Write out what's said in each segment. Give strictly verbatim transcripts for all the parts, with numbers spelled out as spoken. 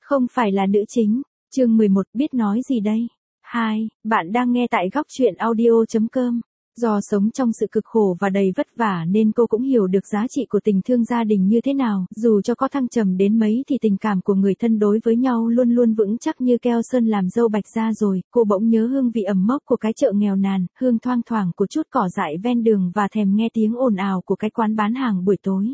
Không phải là nữ chính. Chương mười một biết nói gì đây? hai. Bạn đang nghe tại góc truyện audio chấm com. Do sống trong sự cực khổ và đầy vất vả nên cô cũng hiểu được giá trị của tình thương gia đình như thế nào, dù cho có thăng trầm đến mấy thì tình cảm của người thân đối với nhau luôn luôn vững chắc như keo sơn. Làm dâu Bạch Gia rồi, cô bỗng nhớ hương vị ẩm mốc của cái chợ nghèo nàn, hương thoang thoảng của chút cỏ dại ven đường và thèm nghe tiếng ồn ào của cái quán bán hàng buổi tối.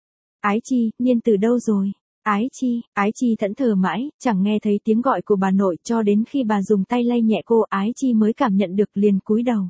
Ái Chi, Niên từ đâu rồi? Ái Chi, Ái Chi thẫn thờ mãi, chẳng nghe thấy tiếng gọi của bà nội cho đến khi bà dùng tay lay nhẹ cô, Ái Chi mới cảm nhận được liền cúi đầu.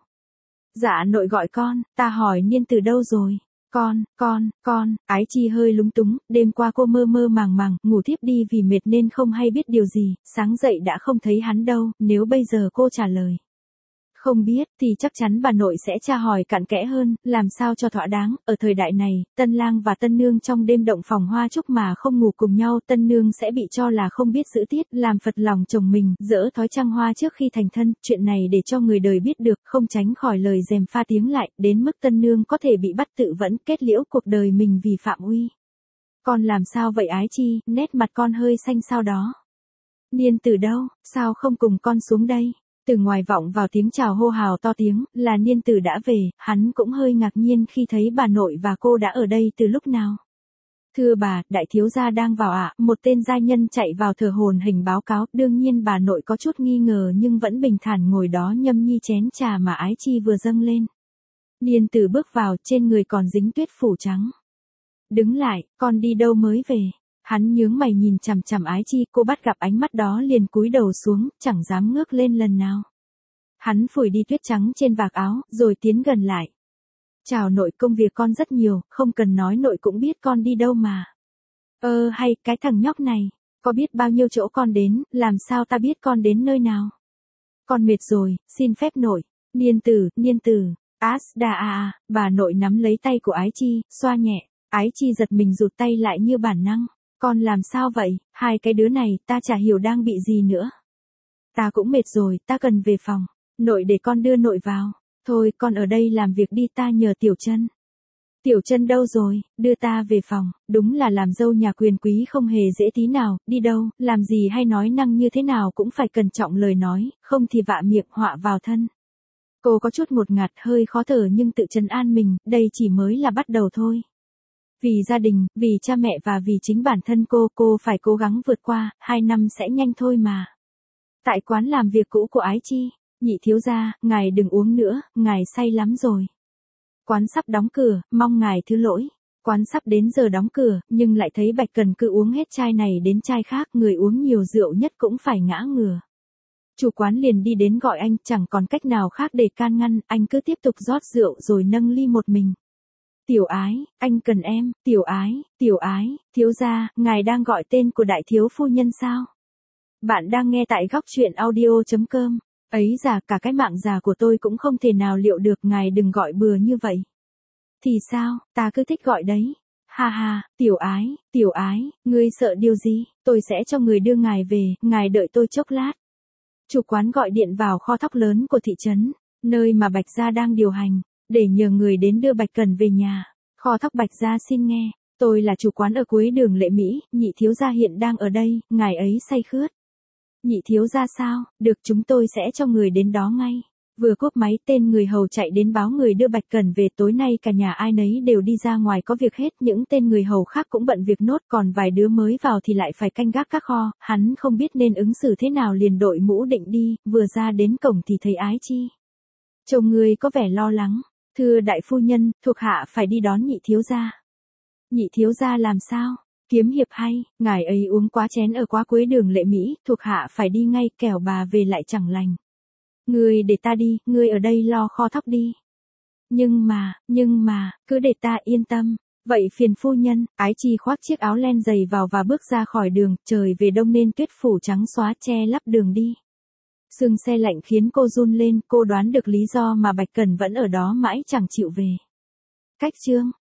Dạ nội gọi con, ta hỏi Niên từ đâu rồi? Con, con, con, Ái Chi hơi lúng túng, đêm qua cô mơ mơ màng màng, ngủ thiếp đi vì mệt nên không hay biết điều gì, sáng dậy đã không thấy hắn đâu, nếu bây giờ cô trả lời không biết, thì chắc chắn bà nội sẽ tra hỏi cặn kẽ hơn, làm sao cho thỏa đáng. Ở thời đại này, tân lang và tân nương trong đêm động phòng hoa chúc mà không ngủ cùng nhau, tân nương sẽ bị cho là không biết giữ tiết, làm phật lòng chồng mình, dỡ thói trăng hoa trước khi thành thân. Chuyện này để cho người đời biết được, không tránh khỏi lời gièm pha tiếng lại, đến mức tân nương có thể bị bắt tự vẫn, kết liễu cuộc đời mình vì phạm uy. Con làm sao vậy Ái Chi? Nét mặt con hơi xanh sao đó. Niên từ đâu? Sao không cùng con xuống đây? Từ ngoài vọng vào tiếng chào hô hào to tiếng, là Niên Tử đã về. Hắn cũng hơi ngạc nhiên khi thấy bà nội và cô đã ở đây từ lúc nào. Thưa bà, đại thiếu gia đang vào ạ. Một tên gia nhân chạy vào thờ hồn hình báo cáo. Đương nhiên bà nội có chút nghi ngờ nhưng vẫn bình thản ngồi đó nhâm nhi chén trà mà Ái Chi vừa dâng lên. Niên Tử bước vào, trên người còn dính tuyết phủ trắng. Đứng lại, con đi đâu mới về? Hắn nhướng mày nhìn chằm chằm Ái Chi, cô bắt gặp ánh mắt đó liền cúi đầu xuống, chẳng dám ngước lên lần nào. Hắn phủi đi tuyết trắng trên vạt áo, rồi tiến gần lại. Chào nội, công việc con rất nhiều, không cần nói nội cũng biết con đi đâu mà. Ơ hay, cái thằng nhóc này, có biết bao nhiêu chỗ con đến, làm sao ta biết con đến nơi nào? Con mệt rồi, xin phép nội. Niên Tử, Niên Tử, Asda a, bà nội nắm lấy tay của Ái Chi, xoa nhẹ. Ái Chi giật mình rụt tay lại như bản năng. Con làm sao vậy? Hai cái đứa này, ta chả hiểu đang bị gì nữa. Ta cũng mệt rồi, ta cần về phòng. Nội để con đưa nội vào. Thôi, con ở đây làm việc đi, ta nhờ Tiểu Chân. Tiểu Chân đâu rồi? Đưa ta về phòng. Đúng là làm dâu nhà quyền quý không hề dễ tí nào, đi đâu, làm gì hay nói năng như thế nào cũng phải cẩn trọng lời nói, không thì vạ miệng họa vào thân. Cô có chút ngột ngạt, hơi khó thở nhưng tự trấn an mình, đây chỉ mới là bắt đầu thôi. Vì gia đình, vì cha mẹ và vì chính bản thân cô, cô phải cố gắng vượt qua, hai năm sẽ nhanh thôi mà. Tại quán làm việc cũ của Ái Chi, nhị thiếu gia, ngài đừng uống nữa, ngài say lắm rồi. Quán sắp đóng cửa, mong ngài thứ lỗi. Quán sắp đến giờ đóng cửa, nhưng lại thấy Bạch Cần cứ uống hết chai này đến chai khác, người uống nhiều rượu nhất cũng phải ngã ngửa. Chủ quán liền đi đến gọi anh, chẳng còn cách nào khác để can ngăn, anh cứ tiếp tục rót rượu rồi nâng ly một mình. Tiểu Ái, anh cần em, Tiểu Ái, Tiểu Ái, thiếu gia, ngài đang gọi tên của đại thiếu phu nhân sao? Bạn đang nghe tại góc truyện audio chấm com. Ấy già, cả cái mạng già của tôi cũng không thể nào liệu được, ngài đừng gọi bừa như vậy. Thì sao, ta cứ thích gọi đấy. Ha ha, Tiểu Ái, Tiểu Ái, ngươi sợ điều gì? Tôi sẽ cho người đưa ngài về, ngài đợi tôi chốc lát. Chủ quán gọi điện vào kho thóc lớn của thị trấn, nơi mà Bạch Gia đang điều hành, để nhờ người đến đưa Bạch Cần về nhà. Kho thóc Bạch Gia xin nghe, tôi là chủ quán ở cuối đường Lệ Mỹ, nhị thiếu gia hiện đang ở đây, ngài ấy say khướt. Nhị thiếu gia sao? Được, chúng tôi sẽ cho người đến đó ngay. Vừa cúp máy, tên người hầu chạy đến báo người đưa Bạch Cần về. Tối nay cả nhà ai nấy đều đi ra ngoài có việc hết, những tên người hầu khác cũng bận việc nốt, còn vài đứa mới vào thì lại phải canh gác các kho. Hắn không biết nên ứng xử thế nào liền đội mũ định đi, vừa ra đến cổng thì thấy Ái Chi. Chồng người có vẻ lo lắng. Thưa đại phu nhân, thuộc hạ phải đi đón nhị thiếu gia. Nhị thiếu gia làm sao? Kiếm hiệp hay, ngài ấy uống quá chén ở quá cuối đường Lệ Mỹ, thuộc hạ phải đi ngay, kẻo bà về lại chẳng lành. Ngươi để ta đi, ngươi ở đây lo kho thóc đi. Nhưng mà, nhưng mà, cứ để ta yên tâm. Vậy phiền phu nhân. Ái Chi khoác chiếc áo len dày vào và bước ra khỏi đường, trời về đông nên tuyết phủ trắng xóa che lấp đường đi. Sương se lạnh khiến cô run lên, cô đoán được lý do mà Bạch Cần vẫn ở đó mãi chẳng chịu về. Cách chương